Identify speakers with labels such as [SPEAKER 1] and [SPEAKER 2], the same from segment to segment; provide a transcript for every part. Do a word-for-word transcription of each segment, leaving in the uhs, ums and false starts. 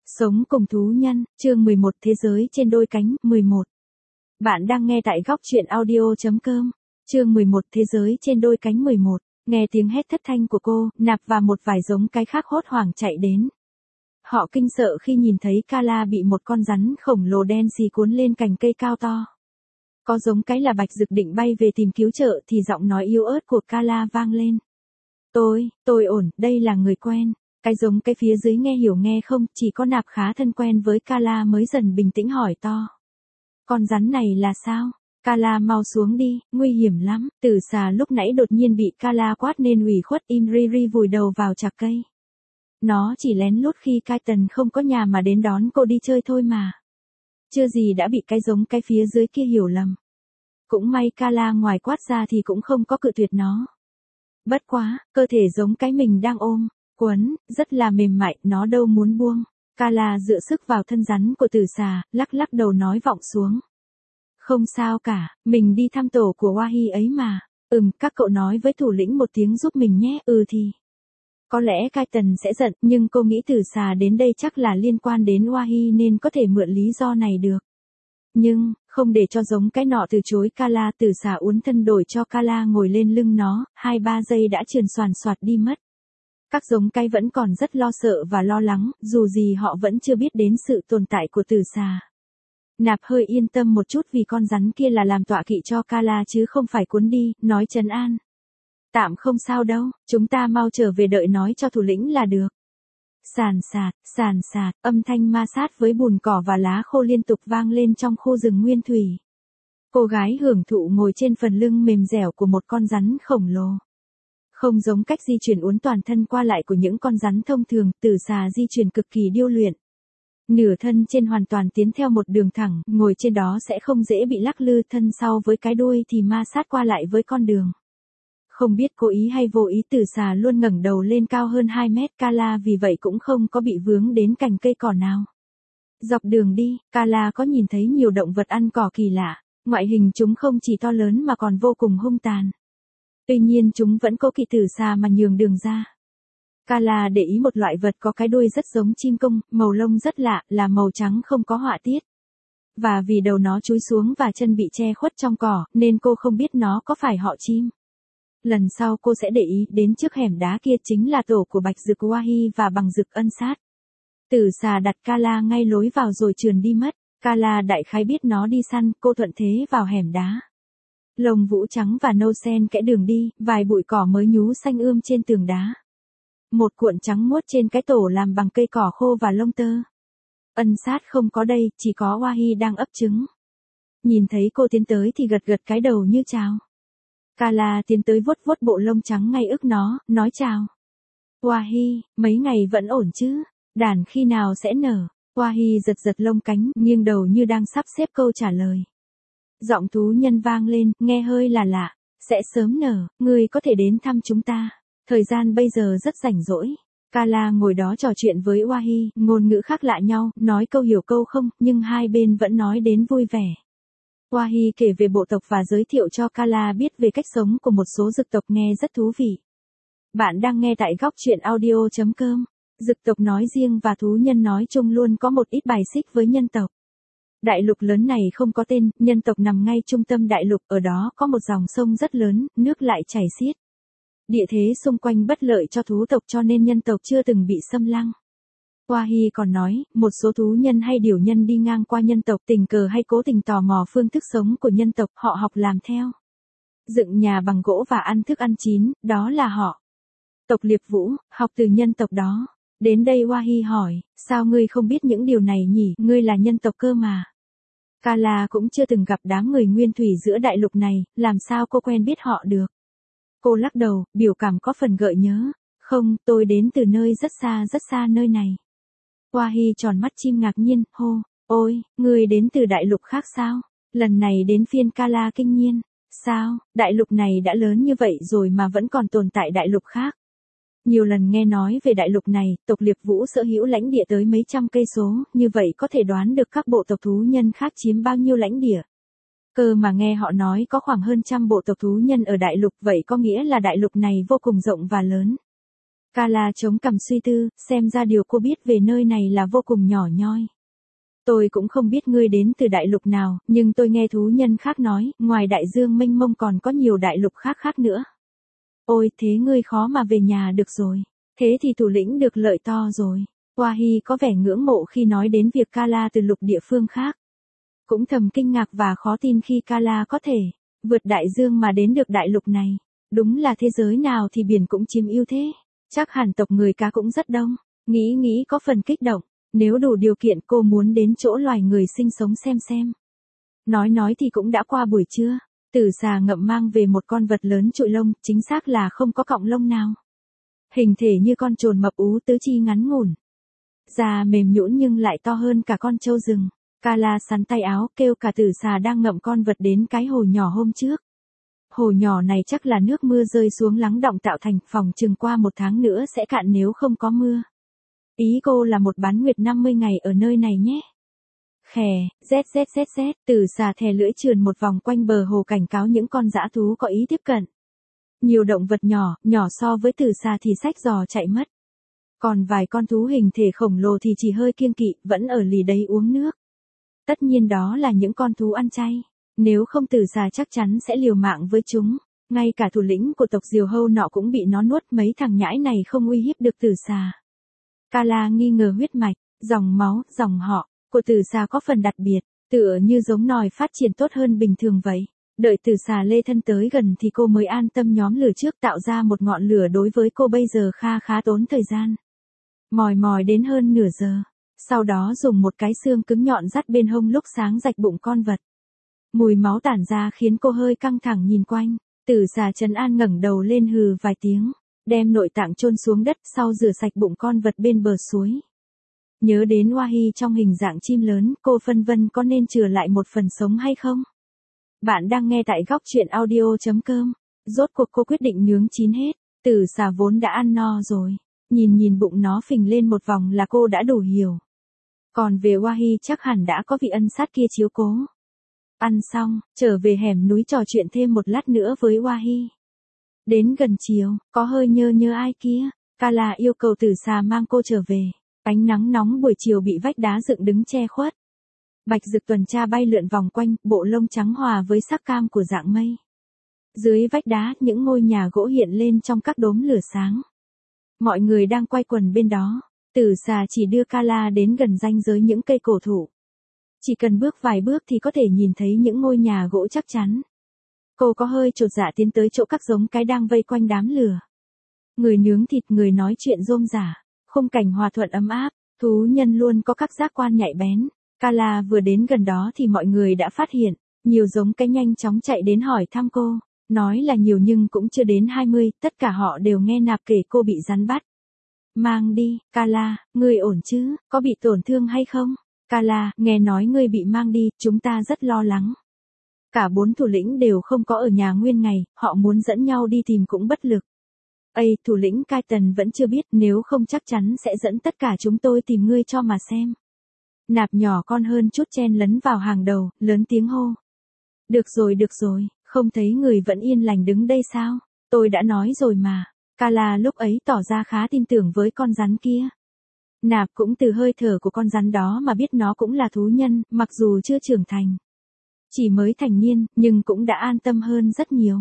[SPEAKER 1] Sống cùng thú nhân, chương mười một Thế giới trên đôi cánh, mười một. Bạn đang nghe tại góc truyện audio chấm com. Chương mười một Thế giới trên đôi cánh mười một. Nghe tiếng hét thất thanh của cô, Nạp và một vài giống cái khác hốt hoảng chạy đến. Họ kinh sợ khi nhìn thấy Kala bị một con rắn khổng lồ đen xì cuốn lên cành cây cao to. Có giống cái là Bạch Dực định bay về tìm cứu trợ thì giọng nói yếu ớt của Kala vang lên. Tôi, tôi ổn, đây là người quen. Cái giống cái phía dưới nghe hiểu nghe không, chỉ có Nạp khá thân quen với Kala mới dần bình tĩnh hỏi to. Con rắn này là sao? Kala mau xuống đi, nguy hiểm lắm. Tử xà lúc nãy đột nhiên bị Kala quát nên ủy khuất im ri ri vùi đầu vào chạc cây. Nó chỉ lén lút khi Kaiten không có nhà mà đến đón cô đi chơi thôi mà. Chưa gì đã bị cái giống cái phía dưới kia hiểu lầm. Cũng may Kala ngoài quát ra thì cũng không có cự tuyệt nó. Bất quá, cơ thể giống cái mình đang ôm, quấn, rất là mềm mại, nó đâu muốn buông. Kala dựa sức vào thân rắn của tử xà, lắc lắc đầu nói vọng xuống. Không sao cả, mình đi thăm tổ của Wahi ấy mà. Ừm, các cậu nói với thủ lĩnh một tiếng giúp mình nhé. Ừ thì. Có lẽ Kaiten sẽ giận, nhưng cô nghĩ tử xà đến đây chắc là liên quan đến Wahi nên có thể mượn lý do này được. Nhưng, không để cho giống cái nọ từ chối Kala, tử xà uốn thân đổi cho Kala ngồi lên lưng nó, hai ba giây đã trườn xoàn xoạt đi mất. Các giống cái vẫn còn rất lo sợ và lo lắng, dù gì họ vẫn chưa biết đến sự tồn tại của tử xà. Nạp hơi yên tâm một chút vì con rắn kia là làm tọa kỵ cho Kala chứ không phải cuốn đi, nói trấn an. Tạm không sao đâu, chúng ta mau trở về đợi nói cho thủ lĩnh là được. Sàn sạt, sàn sạt, âm thanh ma sát với bùn cỏ và lá khô liên tục vang lên trong khu rừng nguyên thủy. Cô gái hưởng thụ ngồi trên phần lưng mềm dẻo của một con rắn khổng lồ. Không giống cách di chuyển uốn toàn thân qua lại của những con rắn thông thường, tử xà di chuyển cực kỳ điêu luyện. Nửa thân trên hoàn toàn tiến theo một đường thẳng, ngồi trên đó sẽ không dễ bị lắc lư, thân sau với cái đuôi thì ma sát qua lại với con đường. Không biết cố ý hay vô ý tử xà luôn ngẩng đầu lên cao hơn hai mét, Kala vì vậy cũng không có bị vướng đến cành cây cỏ nào. Dọc đường đi, Kala có nhìn thấy nhiều động vật ăn cỏ kỳ lạ, ngoại hình chúng không chỉ to lớn mà còn vô cùng hung tàn. Tuy nhiên chúng vẫn cố kỵ tử xà mà nhường đường ra. Kala để ý một loại vật có cái đuôi rất giống chim công, màu lông rất lạ, là màu trắng không có họa tiết. Và vì đầu nó chúi xuống và chân bị che khuất trong cỏ, nên cô không biết nó có phải họ chim. Lần sau cô sẽ để ý đến trước hẻm đá kia chính là tổ của Bạch Dực Wahi và Bằng Dực Ân Sát. Tử xà đặt Kala ngay lối vào rồi trườn đi mất. Kala đại khái biết nó đi săn, cô thuận thế vào hẻm đá. Lông vũ trắng và nâu xen kẽ đường đi, vài bụi cỏ mới nhú xanh ươm trên tường đá. Một cuộn trắng muốt trên cái tổ làm bằng cây cỏ khô và lông tơ. Ân Sát không có đây, chỉ có Wahi đang ấp trứng. Nhìn thấy cô tiến tới thì gật gật cái đầu như chào. Kala tiến tới vuốt vuốt bộ lông trắng ngay ức nó, nói chào. Wahi, mấy ngày vẫn ổn chứ? Đàn khi nào sẽ nở? Wahi giật giật lông cánh, nghiêng đầu như đang sắp xếp câu trả lời. Giọng thú nhân vang lên, nghe hơi là lạ. Sẽ sớm nở, ngươi có thể đến thăm chúng ta. Thời gian bây giờ rất rảnh rỗi. Kala ngồi đó trò chuyện với Wahi, ngôn ngữ khác lạ nhau, nói câu hiểu câu không, nhưng hai bên vẫn nói đến vui vẻ. Wahi kể về bộ tộc và giới thiệu cho Kala biết về cách sống của một số dực tộc nghe rất thú vị. Bạn đang nghe tại góc truyện audio chấm com. Dực tộc nói riêng và thú nhân nói chung luôn có một ít bài xích với nhân tộc. Đại lục lớn này không có tên, nhân tộc nằm ngay trung tâm đại lục, ở đó có một dòng sông rất lớn, nước lại chảy xiết. Địa thế xung quanh bất lợi cho thú tộc cho nên nhân tộc chưa từng bị xâm lăng. Wahi còn nói, một số thú nhân hay điều nhân đi ngang qua nhân tộc tình cờ hay cố tình tò mò phương thức sống của nhân tộc, họ học làm theo. Dựng nhà bằng gỗ và ăn thức ăn chín, đó là họ. Tộc Liệp Vũ, học từ nhân tộc đó. Đến đây Wahi hỏi, sao ngươi không biết những điều này nhỉ, ngươi là nhân tộc cơ mà. Kala cũng chưa từng gặp đám người nguyên thủy giữa đại lục này, làm sao cô quen biết họ được. Cô lắc đầu, biểu cảm có phần gợi nhớ. Không, tôi đến từ nơi rất xa rất xa nơi này. Wahi tròn mắt chim ngạc nhiên, hô, ôi, ngươi đến từ đại lục khác sao? Lần này đến phiên Kala kinh nhiên. Sao, đại lục này đã lớn như vậy rồi mà vẫn còn tồn tại đại lục khác? Nhiều lần nghe nói về đại lục này, tộc Liệp Vũ sở hữu lãnh địa tới mấy trăm cây số, như vậy có thể đoán được các bộ tộc thú nhân khác chiếm bao nhiêu lãnh địa. Cơ mà nghe họ nói có khoảng hơn trăm bộ tộc thú nhân ở đại lục, vậy có nghĩa là đại lục này vô cùng rộng và lớn. Kala chống cằm suy tư, xem ra điều cô biết về nơi này là vô cùng nhỏ nhoi. Tôi cũng không biết ngươi đến từ đại lục nào, nhưng tôi nghe thú nhân khác nói, ngoài đại dương mênh mông còn có nhiều đại lục khác khác nữa. Ôi, thế ngươi khó mà về nhà được rồi. Thế thì thủ lĩnh được lợi to rồi. Wahi có vẻ ngưỡng mộ khi nói đến việc Kala từ lục địa phương khác. Cũng thầm kinh ngạc và khó tin khi Kala có thể vượt đại dương mà đến được đại lục này. Đúng là thế giới nào thì biển cũng chiếm ưu thế. Chắc hẳn tộc người cá cũng rất đông. Nghĩ nghĩ có phần kích động. Nếu đủ điều kiện cô muốn đến chỗ loài người sinh sống xem xem. Nói nói thì cũng đã qua buổi trưa. Tử xà ngậm mang về một con vật lớn trụi lông, chính xác là không có cọng lông nào. Hình thể như con trồn mập ú tứ chi ngắn ngủn. Da mềm nhũn nhưng lại to hơn cả con trâu rừng. Kala sắn tay áo kêu cả tử xà đang ngậm con vật đến cái hồ nhỏ hôm trước. Hồ nhỏ này chắc là nước mưa rơi xuống lắng đọng tạo thành, phòng chừng qua một tháng nữa sẽ cạn nếu không có mưa. Ý cô là một bán nguyệt năm mươi ngày ở nơi này nhé. Khè, zét zét zét zét, tử xà thè lưỡi trườn một vòng quanh bờ hồ cảnh cáo những con dã thú có ý tiếp cận. Nhiều động vật nhỏ, nhỏ so với tử xà thì xách giò chạy mất. Còn vài con thú hình thể khổng lồ thì chỉ hơi kiêng kỵ, vẫn ở lì đấy uống nước. Tất nhiên đó là những con thú ăn chay. Nếu không tử xà chắc chắn sẽ liều mạng với chúng. Ngay cả thủ lĩnh của tộc diều hâu nọ cũng bị nó nuốt, mấy thằng nhãi này không uy hiếp được tử xà. Kala nghi ngờ huyết mạch, dòng máu, dòng họ của tử xà có phần đặc biệt, tựa như giống nòi phát triển tốt hơn bình thường vậy. Đợi tử xà lê thân tới gần thì cô mới an tâm nhóm lửa trước, tạo ra một ngọn lửa đối với cô bây giờ kha khá tốn thời gian. Mòi mòi đến hơn nửa giờ, sau đó dùng một cái xương cứng nhọn dắt bên hông lúc sáng rạch bụng con vật. Mùi máu tản ra khiến cô hơi căng thẳng nhìn quanh, tử xà trấn an ngẩng đầu lên hừ vài tiếng. Đem nội tạng chôn xuống đất sau rửa sạch bụng con vật bên bờ suối. Nhớ đến Wahi trong hình dạng chim lớn, cô phân vân có nên chừa lại một phần sống hay không? Bạn đang nghe tại góc truyện audio chấm com. Rốt cuộc cô quyết định nướng chín hết. Tử xà vốn đã ăn no rồi. Nhìn nhìn bụng nó phình lên một vòng là cô đã đủ hiểu. Còn về Wahi chắc hẳn đã có vị ân sát kia chiếu cố. Ăn xong, trở về hẻm núi trò chuyện thêm một lát nữa với Wahi. Đến gần chiều, có hơi nhơ nhơ ai kia, Kala yêu cầu tử xà mang cô trở về. Ánh nắng nóng buổi chiều bị vách đá dựng đứng che khuất. Bạch rực tuần tra bay lượn vòng quanh, bộ lông trắng hòa với sắc cam của dạng mây. Dưới vách đá, những ngôi nhà gỗ hiện lên trong các đốm lửa sáng. Mọi người đang quay quần bên đó. Tử xà chỉ đưa Kala đến gần ranh giới những cây cổ thụ. Chỉ cần bước vài bước thì có thể nhìn thấy những ngôi nhà gỗ chắc chắn. Cô có hơi chột dạ tiến tới chỗ các giống cái đang vây quanh đám lửa. Người nướng thịt, người nói chuyện rôm rả, khung cảnh hòa thuận ấm áp, thú nhân luôn có các giác quan nhạy bén. Kala vừa đến gần đó thì mọi người đã phát hiện, nhiều giống cái nhanh chóng chạy đến hỏi thăm cô, nói là nhiều nhưng cũng chưa đến hai mươi, tất cả họ đều nghe nạp kể cô bị rắn bắt. Mang đi, Kala, ngươi ổn chứ, có bị tổn thương hay không? Kala, nghe nói ngươi bị mang đi, chúng ta rất lo lắng. Cả bốn thủ lĩnh đều không có ở nhà nguyên ngày, họ muốn dẫn nhau đi tìm cũng bất lực. Ây, thủ lĩnh Kaiton vẫn chưa biết, nếu không chắc chắn sẽ dẫn tất cả chúng tôi tìm ngươi cho mà xem. Nạp nhỏ con hơn chút chen lấn vào hàng đầu, lớn tiếng hô. Được rồi được rồi, không thấy người vẫn yên lành đứng đây sao? Tôi đã nói rồi mà. Kala lúc ấy tỏ ra khá tin tưởng với con rắn kia. Nạp cũng từ hơi thở của con rắn đó mà biết nó cũng là thú nhân, mặc dù chưa trưởng thành. Chỉ mới thành niên, nhưng cũng đã an tâm hơn rất nhiều.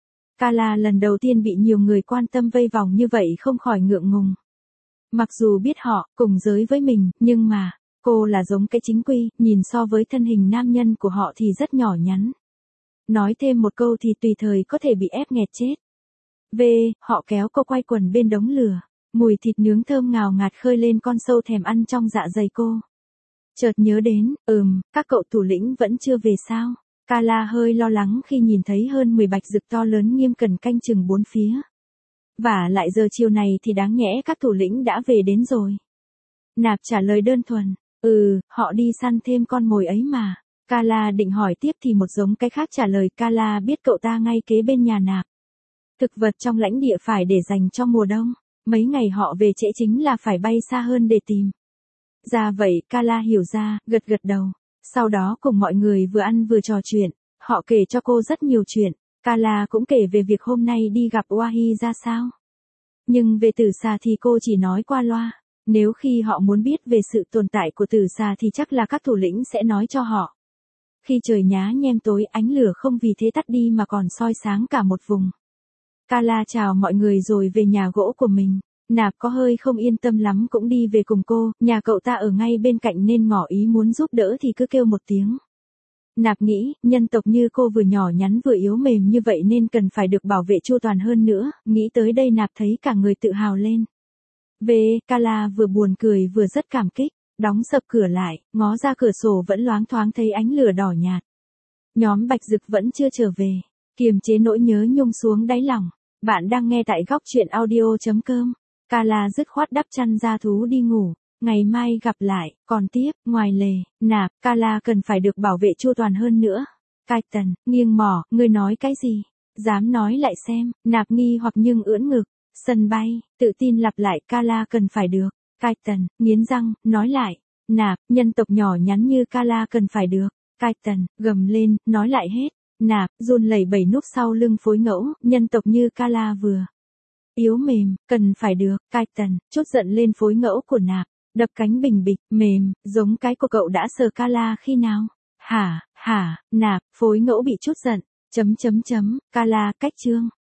[SPEAKER 1] Kala lần đầu tiên bị nhiều người quan tâm vây vòng như vậy không khỏi ngượng ngùng. Mặc dù biết họ cùng giới với mình, nhưng mà, cô là giống cái chính quy, nhìn so với thân hình nam nhân của họ thì rất nhỏ nhắn. Nói thêm một câu thì tùy thời có thể bị ép nghẹt chết. V, họ kéo cô quay quần bên đống lửa. Mùi thịt nướng thơm ngào ngạt khơi lên con sâu thèm ăn trong dạ dày cô. Chợt nhớ đến, ừm, các cậu thủ lĩnh vẫn chưa về sao? Kala hơi lo lắng khi nhìn thấy hơn mười bạch rực to lớn nghiêm cẩn canh chừng bốn phía. Và lại giờ chiều này thì đáng nhẽ các thủ lĩnh đã về đến rồi. Nạp trả lời đơn thuần, ừ, họ đi săn thêm con mồi ấy mà. Kala định hỏi tiếp thì một giống cái khác trả lời, Kala biết cậu ta ngay kế bên nhà Nạp. Thực vật trong lãnh địa phải để dành cho mùa đông, mấy ngày họ về trễ chính là phải bay xa hơn để tìm. Ra vậy, Kala hiểu ra, gật gật đầu. Sau đó cùng mọi người vừa ăn vừa trò chuyện, họ kể cho cô rất nhiều chuyện. Kala cũng kể về việc hôm nay đi gặp Wahi ra sao. Nhưng về tử xà thì cô chỉ nói qua loa. Nếu khi họ muốn biết về sự tồn tại của tử xà thì chắc là các thủ lĩnh sẽ nói cho họ. Khi trời nhá nhem tối, ánh lửa không vì thế tắt đi mà còn soi sáng cả một vùng. Carla chào mọi người rồi về nhà gỗ của mình. Nạp có hơi không yên tâm lắm cũng đi về cùng cô, nhà cậu ta ở ngay bên cạnh nên ngỏ ý muốn giúp đỡ thì cứ kêu một tiếng. Nạp nghĩ, nhân tộc như cô vừa nhỏ nhắn vừa yếu mềm như vậy nên cần phải được bảo vệ chu toàn hơn nữa, nghĩ tới đây Nạp thấy cả người tự hào lên. Về, Carla vừa buồn cười vừa rất cảm kích, đóng sập cửa lại, ngó ra cửa sổ vẫn loáng thoáng thấy ánh lửa đỏ nhạt. Nhóm Bạch Dực vẫn chưa trở về, kiềm chế nỗi nhớ nhung xuống đáy lòng. Bạn đang nghe tại góc truyện audio chấm com. Carla dứt khoát đắp chăn ra thú đi ngủ. Ngày mai gặp lại, còn tiếp, ngoài lề, Nạp, Carla cần phải được bảo vệ chu toàn hơn nữa. Titan, nghiêng mỏ, ngươi nói cái gì? Dám nói lại xem, Nạp nghi hoặc nhưng ưỡn ngực. Sân bay, tự tin lặp lại Carla cần phải được. Titan, nghiến răng, nói lại. Nạp, nhân tộc nhỏ nhắn như Carla cần phải được. Titan, gầm lên, nói lại hết. Nạp, run lẩy bẩy núp sau lưng phối ngẫu, nhân tộc như Carla vừa yếu mềm, cần phải được. Titan, chốt giận lên phối ngẫu của Nạp, đập cánh bình bịch, mềm, giống cái của cậu đã sờ Carla khi nào? Hả, hả, Nạp, phối ngẫu bị chốt giận, chấm chấm chấm, Carla, cách chương.